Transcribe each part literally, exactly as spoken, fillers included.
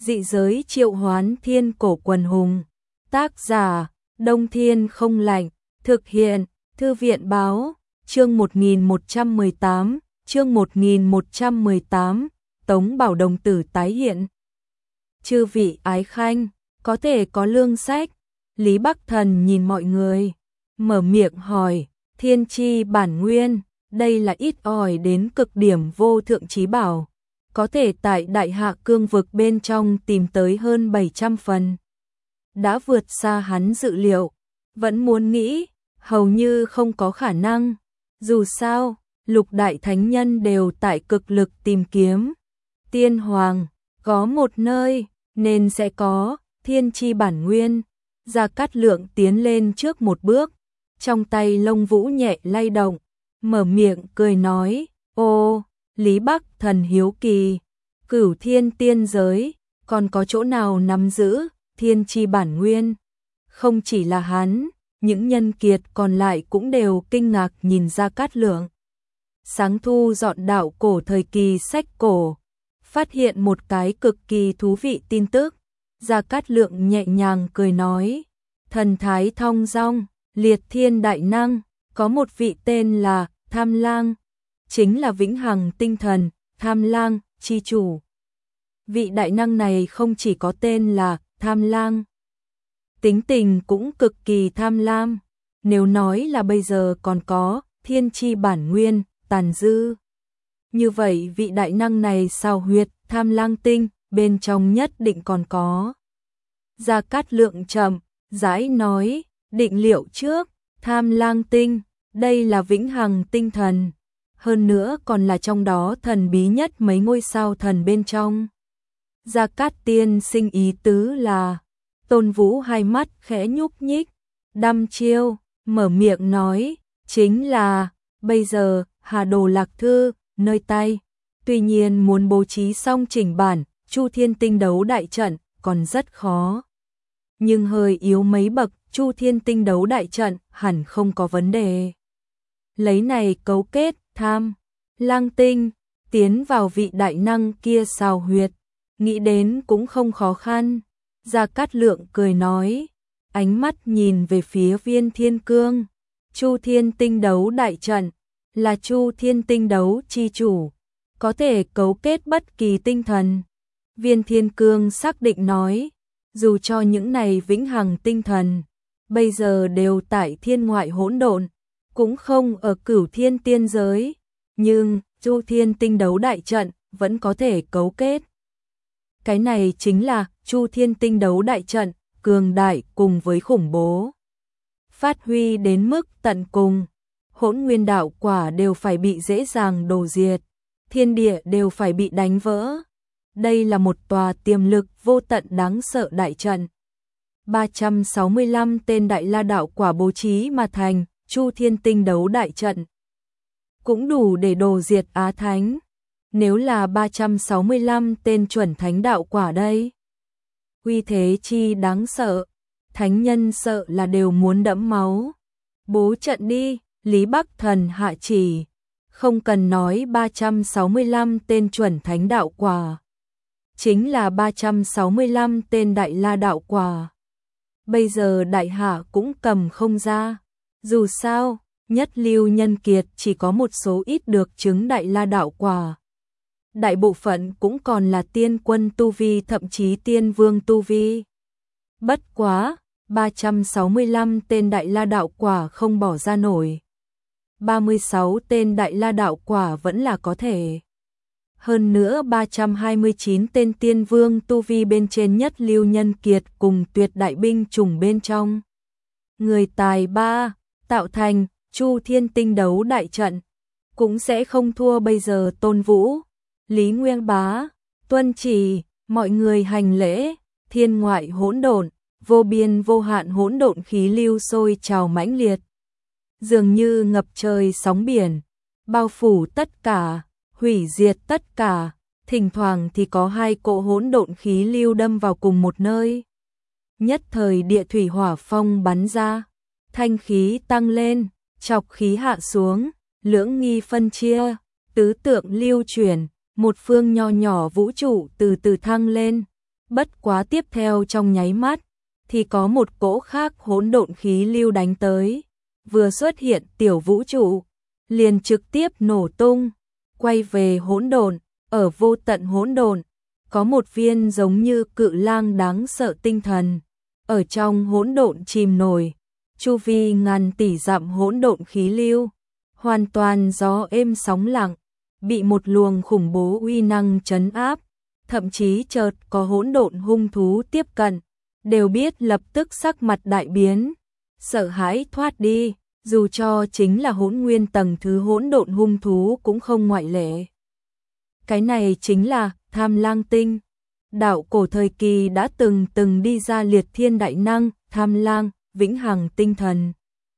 Dị giới triệu hoán thiên cổ quần hùng. Tác giả, Đông Thiên không lạnh. Thực hiện, Thư viện báo. Chương một nghìn một trăm mười tám, chương một nghìn một trăm mười tám, Tống Bảo đồng tử tái hiện. Chư vị ái khanh, có thể có lương sách. Lý Bắc Thần nhìn mọi người, mở miệng hỏi, thiên chi bản nguyên, đây là ít ỏi đến cực điểm vô thượng chí bảo. Có thể tại Đại Hạ cương vực bên trong tìm tới hơn bảy trăm phần. Đã vượt xa hắn dự liệu, vẫn muốn nghĩ, hầu như không có khả năng. Dù sao, lục đại thánh nhân đều tại cực lực tìm kiếm. Tiên hoàng, có một nơi, nên sẽ có, thiên chi bản nguyên. Gia Cát Lượng tiến lên trước một bước, trong tay lông vũ nhẹ lay động, mở miệng cười nói, ô, Lý Bắc Thần hiếu kỳ, Cửu Thiên tiên giới, còn có chỗ nào nắm giữ, thiên chi bản nguyên. Không chỉ là hắn, những nhân kiệt còn lại cũng đều kinh ngạc nhìn Gia Cát Lượng. Sáng thu dọn đạo cổ thời kỳ sách cổ, phát hiện một cái cực kỳ thú vị tin tức. Gia Cát Lượng nhẹ nhàng cười nói, thần thái thong dong, liệt thiên đại năng, có một vị tên là Tham Lang, chính là vĩnh hằng tinh thần, Tham Lang, chi chủ. Vị đại năng này không chỉ có tên là Tham Lang, tính tình cũng cực kỳ tham lam, nếu nói là bây giờ còn có thiên chi bản nguyên, tàn dư. Như vậy vị đại năng này sao huyệt, Tham Lang tinh, bên trong nhất định còn có. Gia Cát Lượng chậm, rãi nói, định liệu trước, Tham Lang tinh, đây là vĩnh hằng tinh thần, hơn nữa còn là trong đó thần bí nhất mấy ngôi sao thần bên trong. Gia Cát tiên sinh ý tứ là, Tôn Vũ hai mắt khẽ nhúc nhích, đăm chiêu, mở miệng nói, chính là, bây giờ, Hà Đồ Lạc Thư, nơi tay, tuy nhiên muốn bố trí xong chỉnh bản, Chu Thiên Tinh đấu đại trận, còn rất khó. Nhưng hơi yếu mấy bậc, Chu Thiên Tinh đấu đại trận, hẳn không có vấn đề. Lấy này cấu kết, Tham Lang tinh, tiến vào vị đại năng kia xào huyệt, nghĩ đến cũng không khó khăn. Gia Cát Lượng cười nói, ánh mắt nhìn về phía Viên Thiên Cương. Chu Thiên Tinh đấu đại trận, là Chu Thiên Tinh đấu chi chủ, có thể cấu kết bất kỳ tinh thần. Viên Thiên Cương xác định nói, dù cho những này vĩnh hằng tinh thần, bây giờ đều tại thiên ngoại hỗn độn, cũng không ở Cửu Thiên tiên giới, nhưng Chu Thiên Tinh đấu đại trận vẫn có thể cấu kết. Cái này chính là Chu Thiên Tinh đấu đại trận, cường đại cùng với khủng bố. Phát huy đến mức tận cùng, hỗn nguyên đạo quả đều phải bị dễ dàng đổ diệt, thiên địa đều phải bị đánh vỡ. Đây là một tòa tiềm lực vô tận đáng sợ đại trận. ba trăm sáu mươi lăm tên đại la đạo quả bố trí mà thành, Chu Thiên Tinh đấu đại trận, cũng đủ để đổ diệt Á Thánh. Nếu là ba trăm sáu mươi lăm tên chuẩn thánh đạo quả đây, uy thế chi đáng sợ, thánh nhân sợ là đều muốn đẫm máu. Bố trận đi, Lý Bắc Thần hạ chỉ, không cần nói ba trăm sáu mươi lăm tên chuẩn thánh đạo quả, chính là ba trăm sáu mươi lăm tên đại la đạo quả. Bây giờ Đại Hạ cũng cầm không ra, dù sao, nhất lưu nhân kiệt chỉ có một số ít được chứng đại la đạo quả. Đại bộ phận cũng còn là tiên quân tu vi, thậm chí tiên vương tu vi. Bất quá, ba trăm sáu mươi lăm tên đại la đạo quả không bỏ ra nổi. ba mươi sáu tên đại la đạo quả vẫn là có thể. Hơn nữa ba trăm hai mươi chín tên tiên vương tu vi bên trên nhất lưu nhân kiệt cùng tuyệt đại binh chủng bên trong. Người tài ba, tạo thành Chu Thiên Tinh đấu đại trận, cũng sẽ không thua bây giờ Tôn Vũ. Lý Nguyên Bá, tuân chỉ, mọi người hành lễ, thiên ngoại hỗn độn, vô biên vô hạn hỗn độn khí lưu sôi trào mãnh liệt. Dường như ngập trời sóng biển, bao phủ tất cả, hủy diệt tất cả, thỉnh thoảng thì có hai cỗ hỗn độn khí lưu đâm vào cùng một nơi. Nhất thời địa thủy hỏa phong bắn ra, thanh khí tăng lên, trọc khí hạ xuống, lưỡng nghi phân chia, tứ tượng lưu chuyển. Một phương nho nhỏ vũ trụ từ từ thăng lên, Bất quá tiếp theo trong nháy mắt, thì có một cỗ khác hỗn độn khí lưu đánh tới. Vừa xuất hiện tiểu vũ trụ, liền trực tiếp nổ tung, quay về hỗn độn, ở vô tận hỗn độn, có một viên giống như cự lang đáng sợ tinh thần, ở trong hỗn độn chìm nổi, chu vi ngàn tỷ dặm hỗn độn khí lưu, hoàn toàn gió êm sóng lặng, bị một luồng khủng bố uy năng trấn áp, thậm chí chợt có hỗn độn hung thú tiếp cận, đều biết lập tức sắc mặt đại biến, sợ hãi thoát đi, dù cho chính là hỗn nguyên tầng thứ hỗn độn hung thú cũng không ngoại lệ. Cái này chính là Tham Lang Tinh. Đạo cổ thời kỳ đã từng từng đi ra liệt thiên đại năng, Tham Lang, vĩnh hằng tinh thần.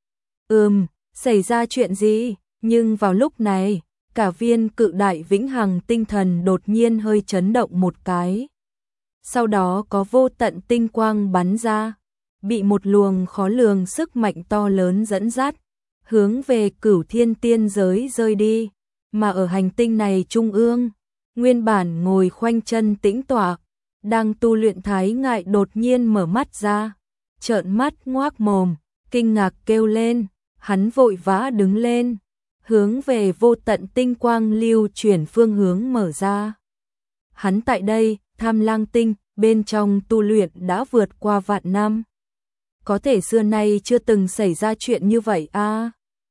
Ừm, xảy ra chuyện gì? Nhưng vào lúc này, cả viên cự đại vĩnh hằng tinh thần đột nhiên hơi chấn động một cái. Sau đó có vô tận tinh quang bắn ra, bị một luồng khó lường sức mạnh to lớn dẫn dắt, hướng về Cửu Thiên Tiên giới rơi đi, mà ở hành tinh này trung ương, nguyên bản ngồi khoanh chân tĩnh tọa, đang tu luyện Thái Ngại đột nhiên mở mắt ra, trợn mắt ngoác mồm, kinh ngạc kêu lên, hắn vội vã đứng lên, hướng về vô tận tinh quang lưu chuyển phương hướng mở ra. Hắn tại đây, Tham Lang Tinh, bên trong tu luyện đã vượt qua vạn năm. Có thể xưa nay chưa từng xảy ra chuyện như vậy à?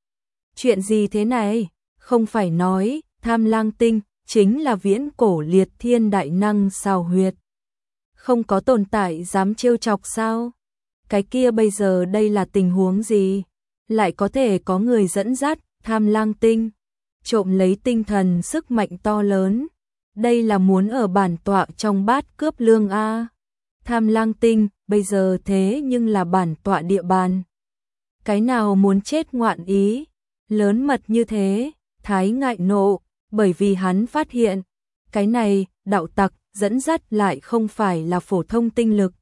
Chuyện gì thế này? Không phải nói, Tham Lang Tinh chính là viễn cổ liệt thiên đại năng sao huyệt. Không có tồn tại dám trêu chọc sao? Cái kia bây giờ đây là tình huống gì? Lại có thể có người dẫn dắt Tham Lang Tinh, trộm lấy tinh thần sức mạnh to lớn. Đây là muốn ở bản tọa trong bát cướp lương a. Tham Lang Tinh bây giờ thế nhưng là bản tọa địa bàn. Cái nào muốn chết ngoạn ý, lớn mật như thế, Thái Ngại nộ, bởi vì hắn phát hiện, cái này, đạo tặc, dẫn dắt lại không phải là phổ thông tinh lực,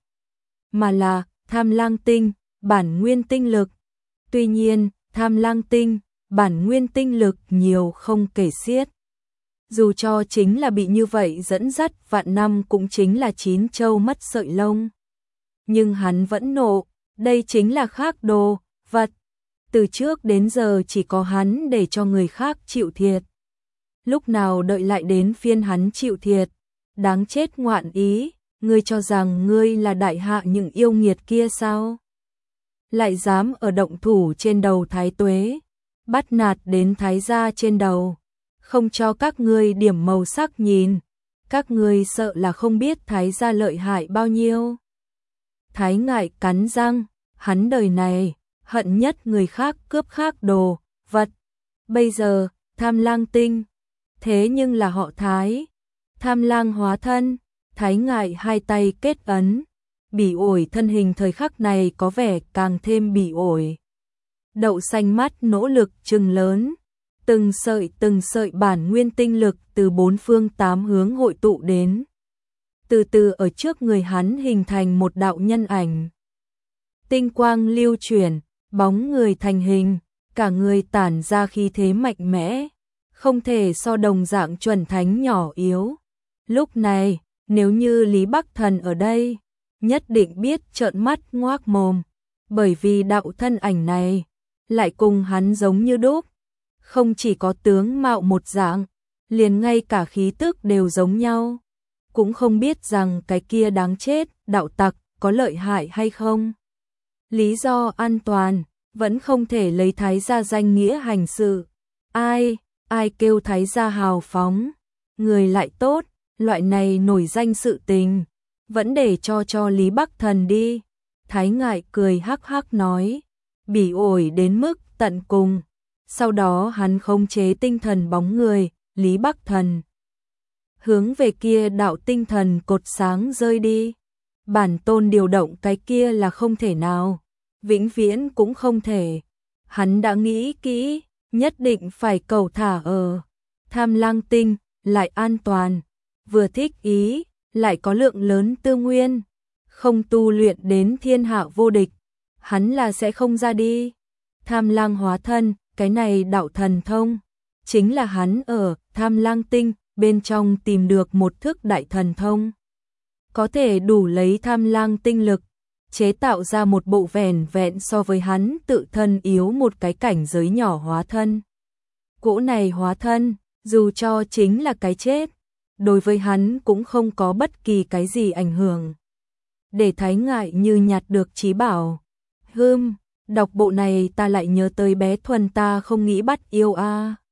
mà là Tham Lang Tinh, bản nguyên tinh lực. Tuy nhiên, Tham Lang Tinh, bản nguyên tinh lực nhiều không kể xiết. Dù cho chính là bị như vậy dẫn dắt vạn năm cũng chính là chín châu mất sợi lông. Nhưng hắn vẫn nộ, đây chính là khác đồ, vật. Từ trước đến giờ chỉ có hắn để cho người khác chịu thiệt. Lúc nào đợi lại đến phiên hắn chịu thiệt, đáng chết ngoạn ý, ngươi cho rằng ngươi là đại hạ những yêu nghiệt kia sao? Lại dám ở động thủ trên đầu Thái Tuế, bắt nạt đến Thái gia trên đầu, không cho các ngươi điểm màu sắc nhìn, các ngươi sợ là không biết Thái gia lợi hại bao nhiêu. Thái Ngại cắn răng, hắn đời này, hận nhất người khác cướp khác đồ, vật. Bây giờ, Tham Lang Tinh, thế nhưng là họ Thái. Tham Lang hóa thân, Thái Ngại hai tay kết ấn, bỉ ổi thân hình thời khắc này có vẻ càng thêm bỉ ổi. Đậu xanh mắt nỗ lực trừng lớn, từng sợi từng sợi bản nguyên tinh lực từ bốn phương tám hướng hội tụ đến. Từ từ ở trước người hắn hình thành một đạo nhân ảnh. Tinh quang lưu chuyển, bóng người thành hình, cả người tản ra khí thế mạnh mẽ, không thể so đồng dạng chuẩn thánh nhỏ yếu. Lúc này, nếu như Lý Bắc Thần ở đây, nhất định biết trợn mắt ngoác mồm, bởi vì đạo thân ảnh này lại cùng hắn giống như đúc, không chỉ có tướng mạo một dạng, liền ngay cả khí tức đều giống nhau, cũng không biết rằng cái kia đáng chết, đạo tặc có lợi hại hay không. Lý do an toàn, vẫn không thể lấy Thái gia danh nghĩa hành sự. Ai, ai kêu Thái gia hào phóng, người lại tốt, loại này nổi danh sự tình, vẫn để cho cho Lý Bắc Thần đi. Thái Ngại cười hắc hắc nói, bỉ ổi đến mức tận cùng. Sau đó hắn khống chế tinh thần bóng người, Lý Bắc Thần, hướng về kia đạo tinh thần cột sáng rơi đi. Bản tôn điều động cái kia là không thể nào, vĩnh viễn cũng không thể. Hắn đã nghĩ kỹ, nhất định phải cầu thả ở Tham Lang Tinh, lại an toàn, vừa thích ý, lại có lượng lớn tư nguyên, không tu luyện đến thiên hạ vô địch, hắn là sẽ không ra đi. Tham Lang hóa thân, cái này đạo thần thông, chính là hắn ở Tham Lang Tinh bên trong tìm được một thức đại thần thông. có thể đủ lấy tham lang tinh lực, chế tạo ra một bộ vẻn vẹn so với hắn tự thân yếu một cái cảnh giới nhỏ hóa thân. Cỗ này hóa thân, dù cho chính là cái chết, đối với hắn cũng không có bất kỳ cái gì ảnh hưởng. Để Thái Ngại như nhặt được trí bảo. Hưm, đọc bộ này ta lại nhớ tới bé Thuần ta không nghĩ bắt yêu a.